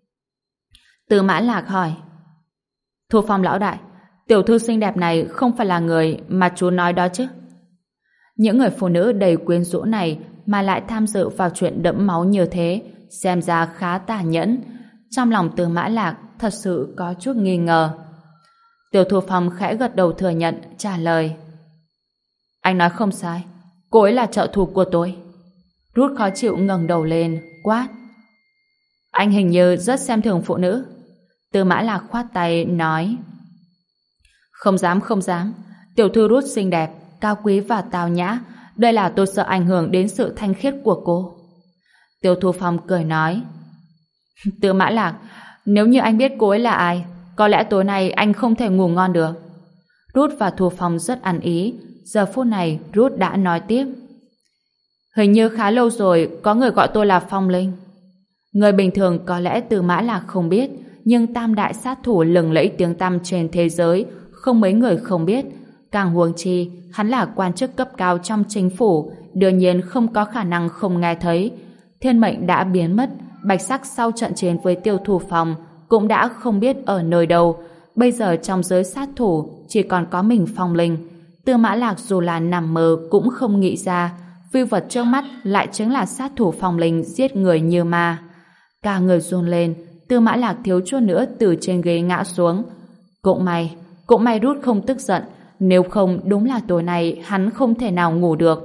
Tư Mã Lạc hỏi: Thu Phong lão đại, tiểu thư xinh đẹp này không phải là người mà chú nói đó chứ? Những người phụ nữ đầy quyến rũ này mà lại tham dự vào chuyện đẫm máu như thế, xem ra khá tàn nhẫn. Trong lòng Tư Mã Lạc thật sự có chút nghi ngờ. Tiêu Thu Phong khẽ gật đầu thừa nhận, trả lời: Anh nói không sai, cô ấy là trợ thủ của tôi. Ruth khó chịu ngẩng đầu lên, quát: Anh hình như rất xem thường phụ nữ. Tư Mã Lạc khoát tay, nói: Không dám, không dám. Tiểu thư Ruth xinh đẹp, cao quý và tao nhã. Đây là tôi sợ ảnh hưởng đến sự thanh khiết của cô. Tiêu Thu Phong cười nói: Tư Mã Lạc, nếu như anh biết cô ấy là ai, có lẽ tối nay anh không thể ngủ ngon được. Ruth và Thu Phong rất ăn ý. Giờ phút này Ruth đã nói tiếp: Hình như khá lâu rồi có người gọi tôi là Phong Linh. Người bình thường có lẽ Tư Mã Lạc không biết, nhưng tam đại sát thủ lừng lẫy tiếng tăm trên thế giới không mấy người không biết. Càng huống chi hắn là quan chức cấp cao trong chính phủ, đương nhiên không có khả năng không nghe thấy. Thiên mệnh đã biến mất, Bạch Sắc sau trận chiến với Tiêu Thu Phong cũng đã không biết ở nơi đâu. Bây giờ trong giới sát thủ chỉ còn có mình Phong Linh. Tư Mã Lạc dù là nằm mơ cũng không nghĩ ra vưu vật trước mắt lại chính là sát thủ Phong Linh giết người như ma. Cả người run lên, Tư Mã Lạc thiếu chút nữa từ trên ghế ngã xuống. Cũng may Ruth không tức giận, nếu không đúng là tối nay hắn không thể nào ngủ được.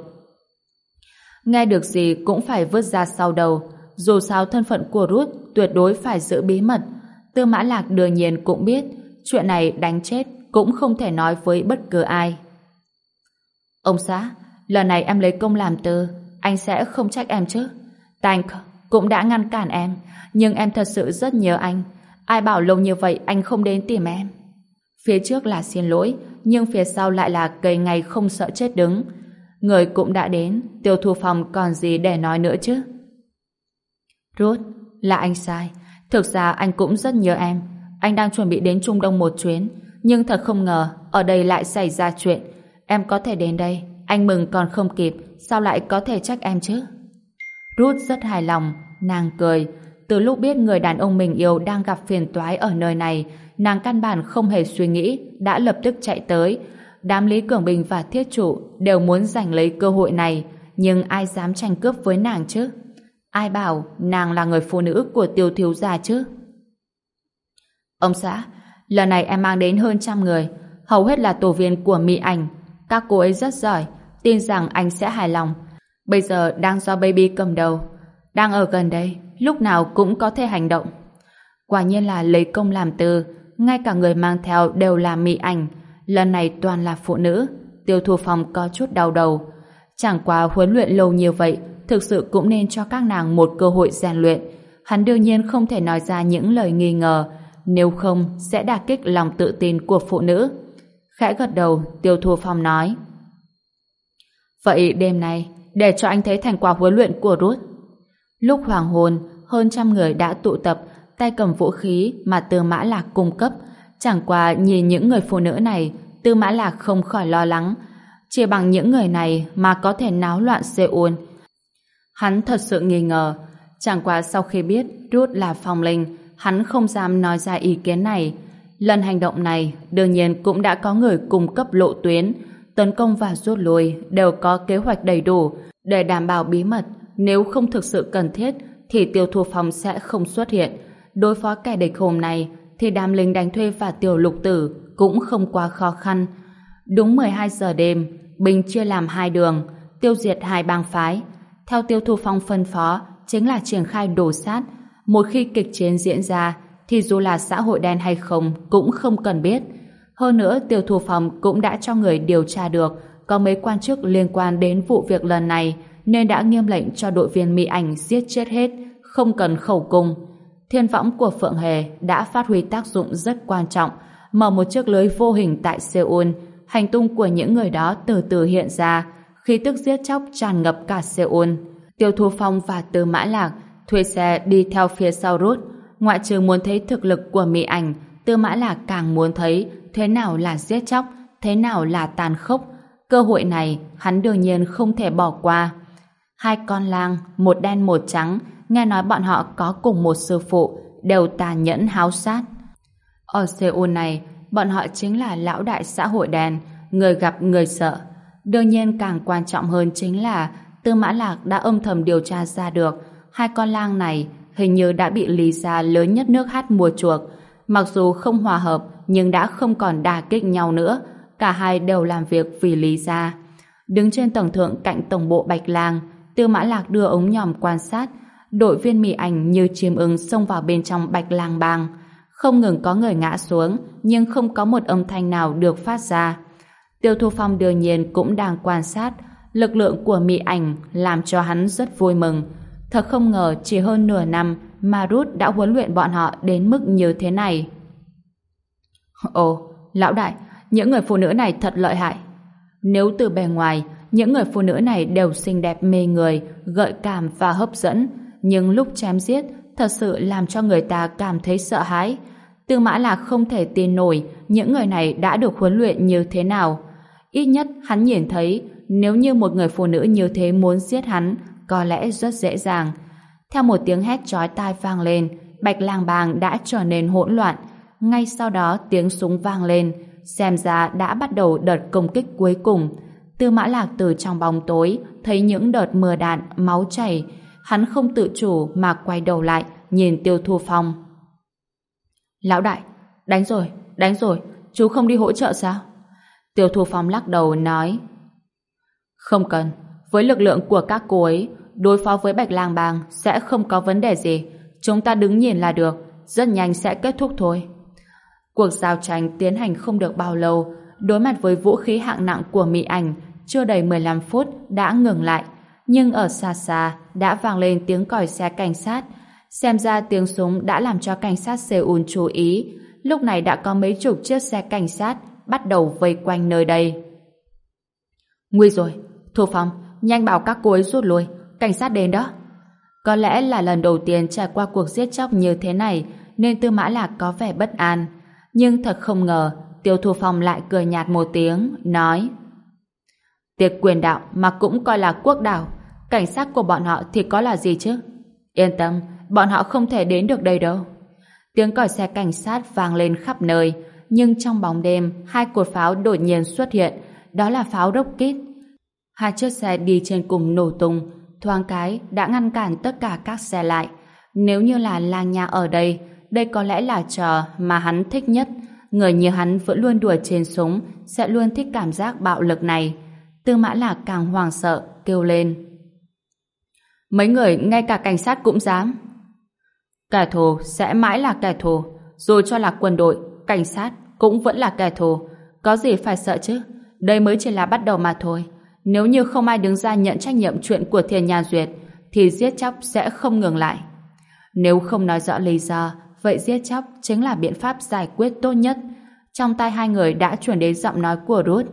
Nghe được gì cũng phải vứt ra sau đầu. Dù sao thân phận của Ruth tuyệt đối phải giữ bí mật. Tư Mã Lạc đương nhiên cũng biết chuyện này đánh chết cũng không thể nói với bất cứ ai. Ông xã, lần này em lấy công làm tư, anh sẽ không trách em chứ? Tank cũng đã ngăn cản em, nhưng em thật sự rất nhớ anh. Ai bảo lâu như vậy anh không đến tìm em? Phía trước là xin lỗi, nhưng phía sau lại là cây ngày không sợ chết đứng. Người cũng đã đến, Tiêu Thu Phong còn gì để nói nữa chứ? Ruth, là anh sai. Thực ra anh cũng rất nhớ em. Anh đang chuẩn bị đến Trung Đông một chuyến, nhưng thật không ngờ ở đây lại xảy ra chuyện. Em có thể đến đây, anh mừng còn không kịp, sao lại có thể trách em chứ? Ruth rất hài lòng, nàng cười. Từ lúc biết người đàn ông mình yêu đang gặp phiền toái ở nơi này, nàng căn bản không hề suy nghĩ, đã lập tức chạy tới. Đám Lý Cường Bình và Thiết Trụ đều muốn giành lấy cơ hội này, nhưng ai dám tranh cướp với nàng chứ? Ai bảo nàng là người phụ nữ của Tiêu thiếu gia chứ? Ông xã, lần này em mang đến hơn 100 người, hầu hết là tổ viên của Mỹ Ảnh. Các cô ấy rất giỏi, tin rằng anh sẽ hài lòng. Bây giờ đang do Baby cầm đầu, đang ở gần đây, lúc nào cũng có thể hành động. Quả nhiên là lấy công làm tư, ngay cả người mang theo đều là Mỹ Ảnh. Lần này toàn là phụ nữ. Tiêu Thu Phong có chút đau đầu. Chẳng qua huấn luyện lâu như vậy, thực sự cũng nên cho các nàng một cơ hội rèn luyện. Hắn đương nhiên không thể nói ra những lời nghi ngờ, nếu không sẽ đả kích lòng tự tin của phụ nữ. Khẽ gật đầu, Tiêu Thu Phong nói: Vậy đêm nay để cho anh thấy thành quả huấn luyện của Ruth. Lúc hoàng hôn, hơn 100 người đã tụ tập, tay cầm vũ khí mà Tư Mã Lạc cung cấp. Chẳng qua nhìn những người phụ nữ này, Tư Mã Lạc không khỏi lo lắng. Chỉ bằng những người này mà có thể náo loạn Seoul. Hắn thật sự nghi ngờ. Chẳng qua sau khi biết Ruth là phong linh, hắn không dám nói ra ý kiến này. Lần hành động này đương nhiên cũng đã có người cung cấp lộ tuyến. Tấn công và rút lui đều có kế hoạch đầy đủ để đảm bảo bí mật. Nếu không thực sự cần thiết thì Tiêu Thu Phong sẽ không xuất hiện. Đối phó kẻ địch hôm nay thì đám lính đánh thuê và Tiểu Lục Tử cũng không quá khó khăn. Đúng 12 giờ đêm, binh chia làm 2 đường, tiêu diệt 2 bang phái. Theo Tiêu Thu Phong phân phó chính là triển khai đổ sát. Một khi kịch chiến diễn ra thì dù là xã hội đen hay không cũng không cần biết. Hơn nữa Tiêu Thu Phong cũng đã cho người điều tra được có mấy quan chức liên quan đến vụ việc lần này, nên đã nghiêm lệnh cho đội viên Mỹ Ảnh giết chết hết, không cần khẩu cung. Thiên võng của Phượng Hề đã phát huy tác dụng rất quan trọng, mở một chiếc lưới vô hình tại Seoul. Hành tung của những người đó từ từ hiện ra, khí tức giết chóc tràn ngập cả Seoul. Tiêu Thu Phong và Tư Mã Lạc thuê xe đi theo phía sau Ruth. Ngoại trừ muốn thấy thực lực của Mỹ Ảnh, Tư Mã Lạc càng muốn thấy thế nào là giết chóc, thế nào là tàn khốc. Cơ hội này hắn đương nhiên không thể bỏ qua. 2 con lang, một đen một trắng, nghe nói bọn họ có cùng một sư phụ, đều tàn nhẫn háo sát. Ở Seoul này, bọn họ chính là lão đại xã hội đen, người gặp người sợ. Đương nhiên càng quan trọng hơn chính là Tư Mã Lạc đã âm thầm điều tra ra được 2 con lang này hình như đã bị Lý gia lớn nhất nước Hát mua chuộc. Mặc dù không hòa hợp nhưng đã không còn đả kích nhau nữa. Cả hai đều làm việc vì Lý gia. Đứng trên tầng thượng cạnh tổng bộ Bạch Lang, Tư Mã Lạc đưa ống nhòm quan sát. Đội viên Mỹ Ảnh như chim ưng xông vào bên trong Bạch Lang bang. Không ngừng có người ngã xuống, nhưng không có một âm thanh nào được phát ra. Tiêu Thu Phong đương nhiên cũng đang quan sát. Lực lượng của Mỹ Ảnh làm cho hắn rất vui mừng. Thật không ngờ chỉ hơn nửa năm mà Ruth đã huấn luyện bọn họ đến mức như thế này. Ồ, lão đại, những người phụ nữ này thật lợi hại. Nếu từ bề ngoài, những người phụ nữ này đều xinh đẹp mê người, gợi cảm và hấp dẫn, nhưng lúc chém giết thật sự làm cho người ta cảm thấy sợ hãi. Tư Mã Lạc không thể tin nổi những người này đã được huấn luyện như thế nào. Ít nhất hắn nhìn thấy nếu như một người phụ nữ như thế muốn giết hắn, có lẽ rất dễ dàng. Theo một tiếng hét chói tai vang lên, Bạch Lang bang đã trở nên hỗn loạn. Ngay sau đó tiếng súng vang lên, xem ra đã bắt đầu đợt công kích cuối cùng. Tư Mã Lạc từ trong bóng tối thấy những đợt mưa đạn, máu chảy. Hắn không tự chủ mà quay đầu lại nhìn Tiêu Thu Phong. Lão đại, đánh rồi, chú không đi hỗ trợ sao? Tiêu Thu Phong lắc đầu nói: Không cần, với lực lượng của các cô ấy, đối phó với Bạch Lang bang sẽ không có vấn đề gì. Chúng ta đứng nhìn là được, rất nhanh sẽ kết thúc thôi. Cuộc giao tranh tiến hành không được bao lâu, đối mặt với vũ khí hạng nặng của Mỹ Ảnh, chưa đầy 15 phút đã ngừng lại. Nhưng ở xa xa đã vang lên tiếng còi xe cảnh sát. Xem ra tiếng súng đã làm cho cảnh sát Seoul chú ý. Lúc này đã có mấy chục chiếc xe cảnh sát bắt đầu vây quanh nơi đây. Nguy rồi, Thu Phong, nhanh bảo các cô ấy rút lui, cảnh sát đến đó. Có lẽ là lần đầu tiên trải qua cuộc giết chóc như thế này nên Tư Mã Lạc có vẻ bất an. Nhưng thật không ngờ Tiêu Thu Phong lại cười nhạt một tiếng, nói: Tiệc quyền đạo mà cũng coi là quốc đảo, cảnh sát của bọn họ thì có là gì chứ? Yên tâm, bọn họ không thể đến được đây đâu. Tiếng còi xe cảnh sát vang lên khắp nơi, nhưng trong bóng đêm, hai cột pháo đột nhiên xuất hiện, đó là pháo rocket. Hai chiếc xe đi trên cùng nổ tung, thoáng cái đã ngăn cản tất cả các xe lại. Nếu như là Lang Nha ở đây, đây có lẽ là trò mà hắn thích nhất. Người như hắn vẫn luôn đùa trên súng, sẽ luôn thích cảm giác bạo lực này. Tư Mã Lạc càng hoảng sợ, kêu lên. Mấy người ngay cả cảnh sát cũng dám. Kẻ thù sẽ mãi là kẻ thù, dù cho là quân đội, cảnh sát cũng vẫn là kẻ thù. Có gì phải sợ chứ? Đây mới chỉ là bắt đầu mà thôi. Nếu như không ai đứng ra nhận trách nhiệm chuyện của Thiên Nha Duyệt, thì giết chóc sẽ không ngừng lại. Nếu không nói rõ lý do, vậy giết chóc chính là biện pháp giải quyết tốt nhất. Trong tai hai người đã truyền đến giọng nói của Ruth.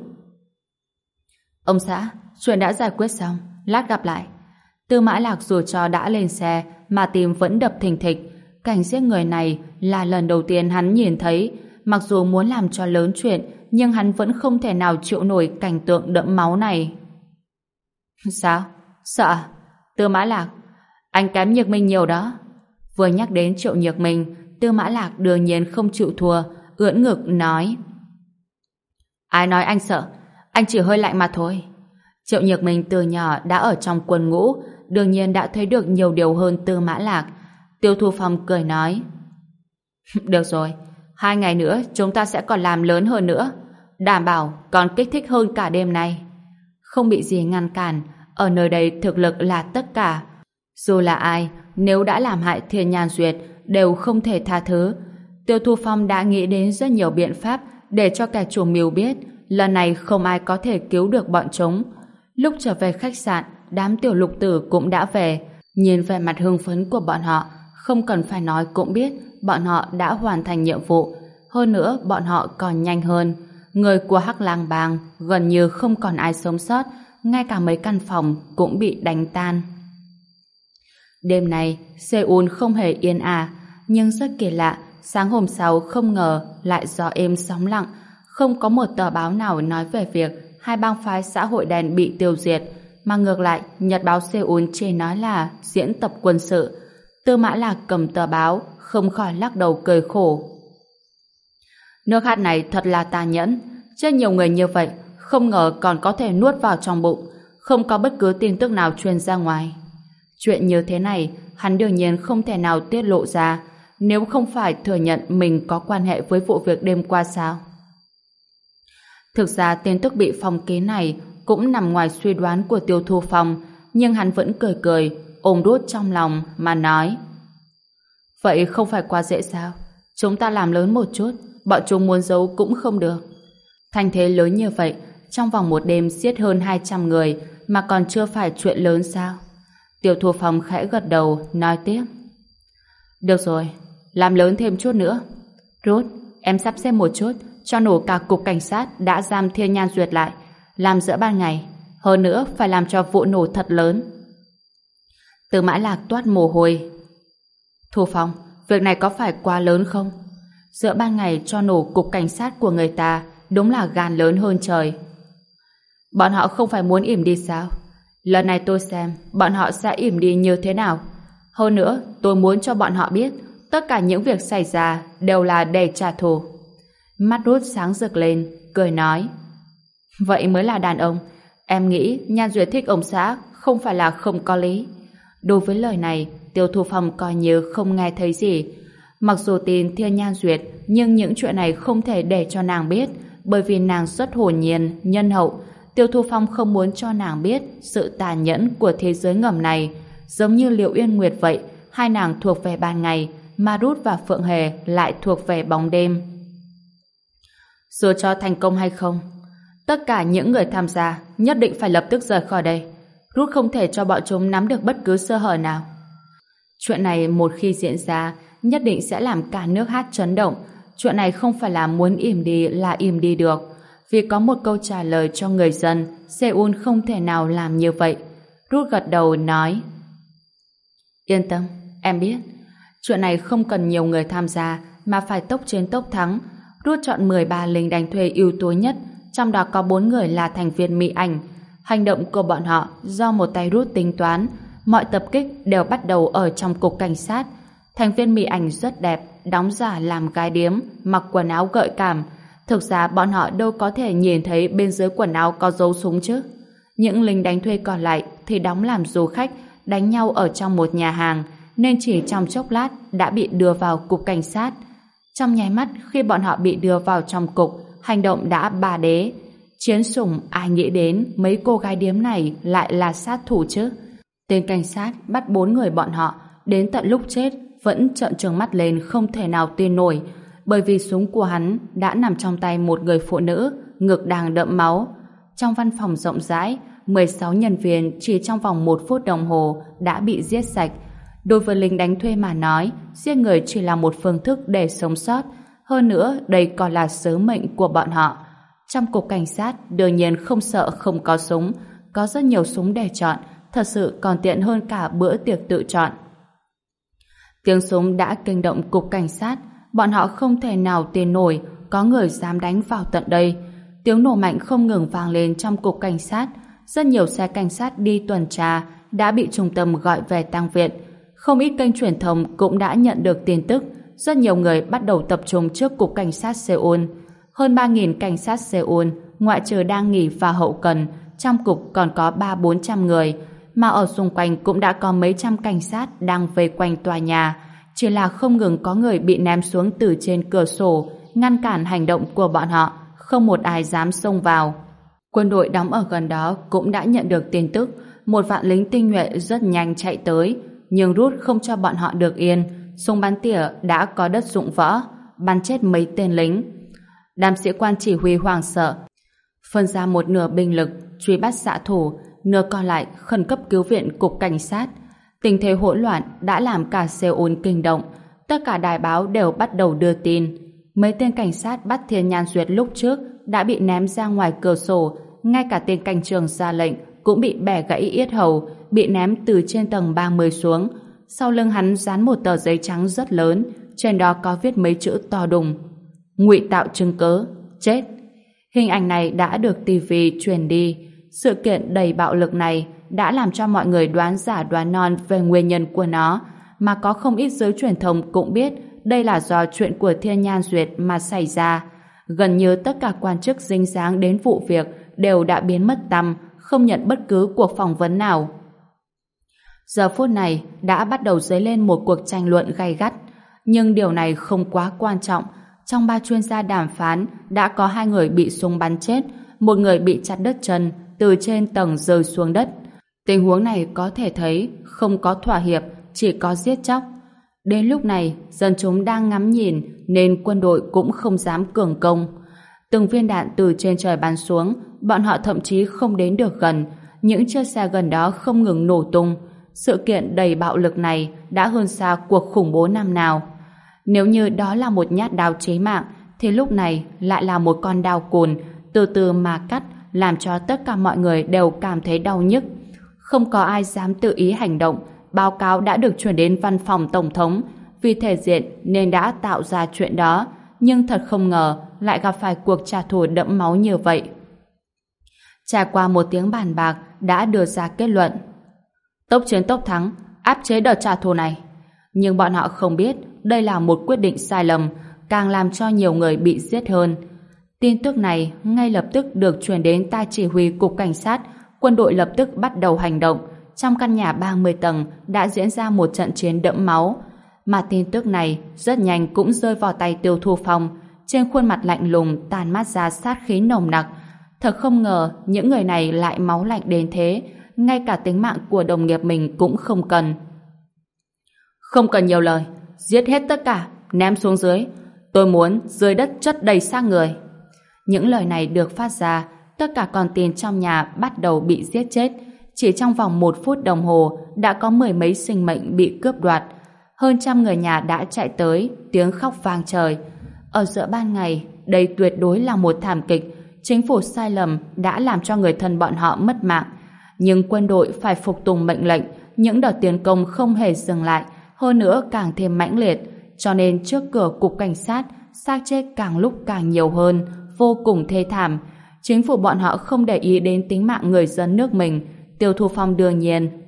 Ông xã, chuyện đã giải quyết xong, lát gặp lại. Tư Mã Lạc dù cho đã lên xe mà tim vẫn đập thình thịch. Cảnh giết người này là lần đầu tiên hắn nhìn thấy. Mặc dù muốn làm cho lớn chuyện, nhưng hắn vẫn không thể nào chịu nổi cảnh tượng đẫm máu này. Sao? Sợ à? Tư Mã Lạc, anh kém Nhược Minh nhiều đó. Vừa nhắc đến Triệu Nhược Minh, Tư Mã Lạc đương nhiên không chịu thua, ưỡn ngực nói. Ai nói anh sợ? Anh chỉ hơi lạnh mà thôi. Triệu Nhược Minh từ nhỏ đã ở trong quân ngũ, đương nhiên đã thấy được nhiều điều hơn Tư Mã Lạc. Tiêu Thu Phong cười nói. Được rồi, 2 ngày nữa chúng ta sẽ còn làm lớn hơn nữa, đảm bảo còn kích thích hơn cả đêm nay. Không bị gì ngăn cản, ở nơi đây thực lực là tất cả. Dù là ai, nếu đã làm hại Thiên Nhan Duyệt đều không thể tha thứ. Tiêu Thu Phong đã nghĩ đến rất nhiều biện pháp để cho kẻ chủ mưu biết lần này không ai có thể cứu được bọn chúng. Lúc trở về khách sạn, đám tiểu lục tử cũng đã về. Nhìn vẻ mặt hưng phấn của bọn họ, không cần phải nói cũng biết bọn họ đã hoàn thành nhiệm vụ. Hơn nữa, bọn họ còn nhanh hơn. Người của Hắc Lang Bang gần như không còn ai sống sót, ngay cả mấy căn phòng cũng bị đánh tan. Đêm nay, Seoul không hề yên ả, nhưng rất kỳ lạ, sáng hôm sau không ngờ lại gió êm sóng lặng, không có một tờ báo nào nói về việc hai bang phái xã hội đen bị tiêu diệt, mà ngược lại, nhật báo Seoul chỉ nói là diễn tập quân sự. Tư Mã Lạc cầm tờ báo, không khỏi lắc đầu cười khổ. Nước hạt này thật là tàn nhẫn, chết nhiều người như vậy, không ngờ còn có thể nuốt vào trong bụng, không có bất cứ tin tức nào truyền ra ngoài. Chuyện như thế này, hắn đương nhiên không thể nào tiết lộ ra, nếu không phải thừa nhận mình có quan hệ với vụ việc đêm qua sao. Thực ra tin tức bị phong ký này cũng nằm ngoài suy đoán của Tiêu Thu Phong, nhưng hắn vẫn cười cười, ôm đút trong lòng mà nói. Vậy không phải quá dễ sao? Chúng ta làm lớn một chút, bọn chúng muốn giấu cũng không được. Thành thế lớn như vậy, trong vòng một đêm giết hơn 200 người mà còn chưa phải chuyện lớn sao? Tiêu Thu Phong khẽ gật đầu, nói tiếp. Được rồi, làm lớn thêm chút nữa. Ruth, em sắp xếp một chút, cho nổ cả cục cảnh sát đã giam Thiên Nhan Duyệt lại, làm giữa ban ngày. Hơn nữa, phải làm cho vụ nổ thật lớn. Tư Mã Lạc toát mồ hôi. Thu Phong, việc này có phải quá lớn không? Giữa ban ngày cho nổ cục cảnh sát của người ta đúng là gan lớn hơn trời. Bọn họ không phải muốn ỉm đi sao? Lần này tôi xem bọn họ sẽ ỉm đi như thế nào. Hơn nữa, tôi muốn cho bọn họ biết tất cả những việc xảy ra đều là để trả thù. Mắt Ruth sáng rực lên, cười nói. Vậy mới là đàn ông. Em nghĩ Nhan Duyệt thích ông xã không phải là không có lý. Đối với lời này, Tiêu Thu Phong coi như không nghe thấy gì. Mặc dù tin Thiên Nhan Duyệt, nhưng những chuyện này không thể để cho nàng biết, bởi vì nàng rất hồn nhiên, nhân hậu. Tiêu Thu Phong không muốn cho nàng biết sự tàn nhẫn của thế giới ngầm này. Giống như Liệu Uyên Nguyệt vậy, hai nàng thuộc về ban ngày, mà Ruth và Phượng Hề lại thuộc về bóng đêm. Dù cho thành công hay không, tất cả những người tham gia nhất định phải lập tức rời khỏi đây. Ruth không thể cho bọn chúng nắm được bất cứ sơ hở nào. Chuyện này một khi diễn ra, nhất định sẽ làm cả nước hát chấn động. Chuyện này không phải là muốn im đi là im đi được. Vì có một câu trả lời cho người dân, Seoul không thể nào làm như vậy. Ruth gật đầu nói. Yên tâm, em biết. Chuyện này không cần nhiều người tham gia, mà phải tốc chiến tốc thắng. Ruth chọn 13 lính đánh thuê ưu tú nhất, trong đó có 4 người là thành viên Mỹ Ảnh. Hành động của bọn họ do một tay Ruth tính toán, mọi tập kích đều bắt đầu ở trong cục cảnh sát. Thành viên Mỹ Ảnh rất đẹp, đóng giả làm gái điếm, mặc quần áo gợi cảm. Thực ra bọn họ đâu có thể nhìn thấy bên dưới quần áo có dấu súng chứ. Những lính đánh thuê còn lại thì đóng làm du khách, đánh nhau ở trong một nhà hàng, nên chỉ trong chốc lát đã bị đưa vào cục cảnh sát. Trong nháy mắt khi bọn họ bị đưa vào trong cục, hành động đã bà đế. Chiến sủng, ai nghĩ đến mấy cô gái điếm này lại là sát thủ chứ? Tên cảnh sát bắt 4 người bọn họ, đến tận lúc chết vẫn trợn trừng mắt lên không thể nào tin nổi, bởi vì súng của hắn đã nằm trong tay một người phụ nữ, ngực đang đẫm máu. Trong văn phòng rộng rãi, 16 nhân viên chỉ trong vòng 1 phút đồng hồ đã bị giết sạch. Đối với lính đánh thuê mà nói, giết người chỉ là một phương thức để sống sót. Hơn nữa, đây còn là sứ mệnh của bọn họ. Trong cục cảnh sát, đương nhiên không sợ không có súng. Có rất nhiều súng để chọn, thật sự còn tiện hơn cả bữa tiệc tự chọn. Tiếng súng đã kinh động cục cảnh sát. Bọn họ không thể nào tin nổi có người dám đánh vào tận đây. Tiếng nổ mạnh không ngừng vang lên trong cục cảnh sát. Rất nhiều xe cảnh sát đi tuần tra đã bị trung tâm gọi về tang viện. Không ít kênh truyền thông cũng đã nhận được tin tức. Rất nhiều người bắt đầu tập trung trước cục cảnh sát Seoul. Hơn 3.000 cảnh sát Seoul, ngoại trừ đang nghỉ và hậu cần, trong cục còn có 300-400 người, mà ở xung quanh cũng đã có mấy trăm cảnh sát đang vây quanh tòa nhà. Chỉ là không ngừng có người bị ném xuống từ trên cửa sổ, ngăn cản hành động của bọn họ, không một ai dám xông vào. Quân đội đóng ở gần đó cũng đã nhận được tin tức, một vạn lính tinh nhuệ rất nhanh chạy tới, nhưng rút không cho bọn họ được yên. Súng bắn tỉa đã có đất dụng võ, bắn chết mấy tên lính. Đám sĩ quan chỉ huy hoảng sợ, phân ra một nửa binh lực truy bắt xạ thủ, nửa còn lại khẩn cấp cứu viện cục cảnh sát. Tình thế hỗn loạn đã làm cả Seoul kinh động. Tất cả đài báo đều bắt đầu đưa tin. Mấy tên cảnh sát bắt Thiên Nhan Duyệt lúc trước đã bị ném ra ngoài cửa sổ, ngay cả tên cảnh trường ra lệnh cũng bị bẻ gãy yết hầu, bị ném từ trên tầng 30 xuống. Sau lưng hắn dán một tờ giấy trắng rất lớn, trên đó có viết mấy chữ to đùng: ngụy tạo chứng cớ, chết. Hình ảnh này đã được TV truyền đi. Sự kiện đầy bạo lực này đã làm cho mọi người đoán giả đoán non về nguyên nhân của nó, mà có không ít giới truyền thông cũng biết đây là do chuyện của Thiên Nhan Duyệt mà xảy ra. Gần như tất cả quan chức dính dáng đến vụ việc đều đã biến mất tăm, không nhận bất cứ cuộc phỏng vấn nào. Giờ phút này đã bắt đầu dấy lên một cuộc tranh luận gay gắt, nhưng điều này không quá quan trọng. Trong 3 chuyên gia đàm phán đã có 2 người bị súng bắn chết, một người bị chặt đứt chân từ trên tầng rơi xuống đất. Tình huống này có thể thấy không có thỏa hiệp, chỉ có giết chóc. Đến lúc này, dân chúng đang ngắm nhìn nên quân đội cũng không dám cường công. Từng viên đạn từ trên trời bắn xuống, bọn họ thậm chí không đến được gần. Những chiếc xe gần đó không ngừng nổ tung. Sự kiện đầy bạo lực này đã hơn xa cuộc khủng bố năm nào. Nếu như đó là một nhát đao chí mạng, thì lúc này lại là một con đao cùn từ từ mà cắt, làm cho tất cả mọi người đều cảm thấy đau nhức. Không có ai dám tự ý hành động. Báo cáo đã được chuyển đến văn phòng tổng thống, vì thể diện nên đã tạo ra chuyện đó, nhưng thật không ngờ lại gặp phải cuộc trả thù đẫm máu như vậy. Trải qua một tiếng bàn bạc đã đưa ra kết luận: tốc chiến tốc thắng, áp chế đợt trả thù này. Nhưng bọn họ không biết đây là một quyết định sai lầm, càng làm cho nhiều người bị giết hơn. Tin tức này ngay lập tức được truyền đến tai chỉ huy cục cảnh sát. Quân đội lập tức bắt đầu hành động. Trong căn nhà 30 tầng đã diễn ra một trận chiến đẫm máu. Mà tin tức này rất nhanh cũng rơi vào tay Tiêu Thu Phong. Trên khuôn mặt lạnh lùng tàn mát ra sát khí nồng nặc. Thật không ngờ những người này lại máu lạnh đến thế, ngay cả tính mạng của đồng nghiệp mình cũng không cần. Không cần nhiều lời, giết hết tất cả, ném xuống dưới. Tôi muốn dưới đất chất đầy xác người. Những lời này được phát ra, tất cả con tin trong nhà bắt đầu bị giết chết. Chỉ trong vòng 1 phút đồng hồ đã có 10 mấy sinh mệnh bị cướp đoạt. Hơn trăm người nhà đã chạy tới, tiếng khóc vang trời. Ở giữa ban ngày, đây tuyệt đối là một thảm kịch. Chính phủ sai lầm đã làm cho người thân bọn họ mất mạng. Nhưng quân đội phải phục tùng mệnh lệnh. Những đợt tiến công không hề dừng lại, hơn nữa càng thêm mãnh liệt. Cho nên trước cửa cục cảnh sát, xác chết càng lúc càng nhiều hơn, vô cùng thê thảm. Chính phủ bọn họ không để ý đến tính mạng người dân nước mình. Tiêu Thu Phong đương nhiên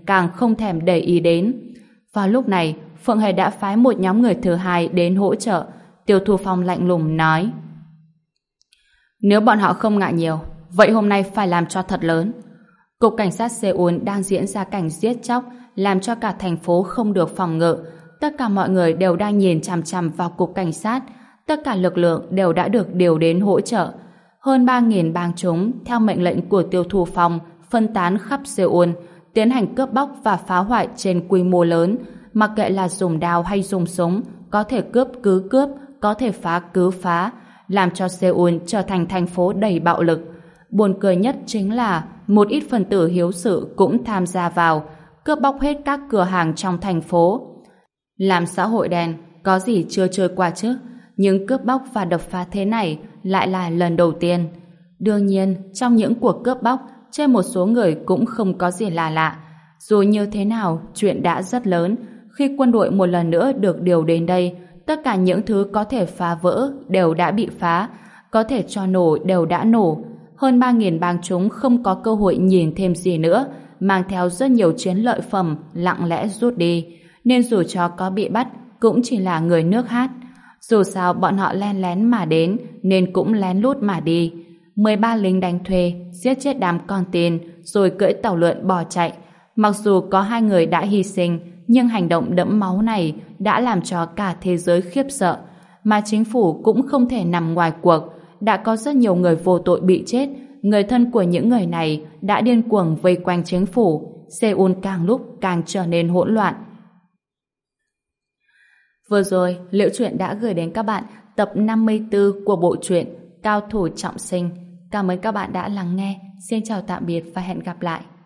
càng không thèm để ý đến. Vào lúc này, Phượng Hề đã phái một nhóm người thứ hai đến hỗ trợ. Tiêu Thu Phong lạnh lùng nói: nếu bọn họ không ngại nhiều, vậy hôm nay phải làm cho thật lớn. Cục cảnh sát Seoul đang diễn ra cảnh giết chóc, làm cho cả thành phố không được phòng ngự. Tất cả mọi người đều đang nhìn chằm chằm vào cục cảnh sát. Tất cả lực lượng đều đã được điều đến hỗ trợ. Hơn 3.000 bang chúng, theo mệnh lệnh của Tiêu Thu Phong, phân tán khắp Seoul, tiến hành cướp bóc và phá hoại trên quy mô lớn. Mặc kệ là dùng đao hay dùng súng, có thể cướp cứ cướp, có thể phá cứ phá, làm cho Seoul trở thành thành phố đầy bạo lực. Buồn cười nhất chính là một ít phần tử hiếu sự cũng tham gia vào, cướp bóc hết các cửa hàng trong thành phố. Làm xã hội đen, có gì chưa chơi qua chứ? Nhưng cướp bóc và đập phá thế này lại là lần đầu tiên. Đương nhiên, trong những cuộc cướp bóc, trên một số người cũng không có gì là lạ. Dù như thế nào, chuyện đã rất lớn. Khi quân đội một lần nữa được điều đến đây, tất cả những thứ có thể phá vỡ đều đã bị phá, có thể cho nổ đều đã nổ. Hơn 3.000 bang chúng không có cơ hội nhìn thêm gì nữa, mang theo rất nhiều chiến lợi phẩm lặng lẽ rút đi, nên dù cho có bị bắt cũng chỉ là người nước hát. Dù sao bọn họ len lén mà đến nên cũng lén lút mà đi. 13 lính đánh thuê giết chết đám con tin rồi cưỡi tàu lượn bỏ chạy. Mặc dù có 2 người đã hy sinh, nhưng hành động đẫm máu này đã làm cho cả thế giới khiếp sợ, mà chính phủ cũng không thể nằm ngoài cuộc. Đã có rất nhiều người vô tội bị chết, người thân của những người này đã điên cuồng vây quanh chính phủ. Seoul càng lúc càng trở nên hỗn loạn. Vừa rồi, Liễu Chuyện đã gửi đến các bạn tập 54 của bộ truyện Cao thủ trọng sinh. Cảm ơn các bạn đã lắng nghe. Xin chào tạm biệt và hẹn gặp lại.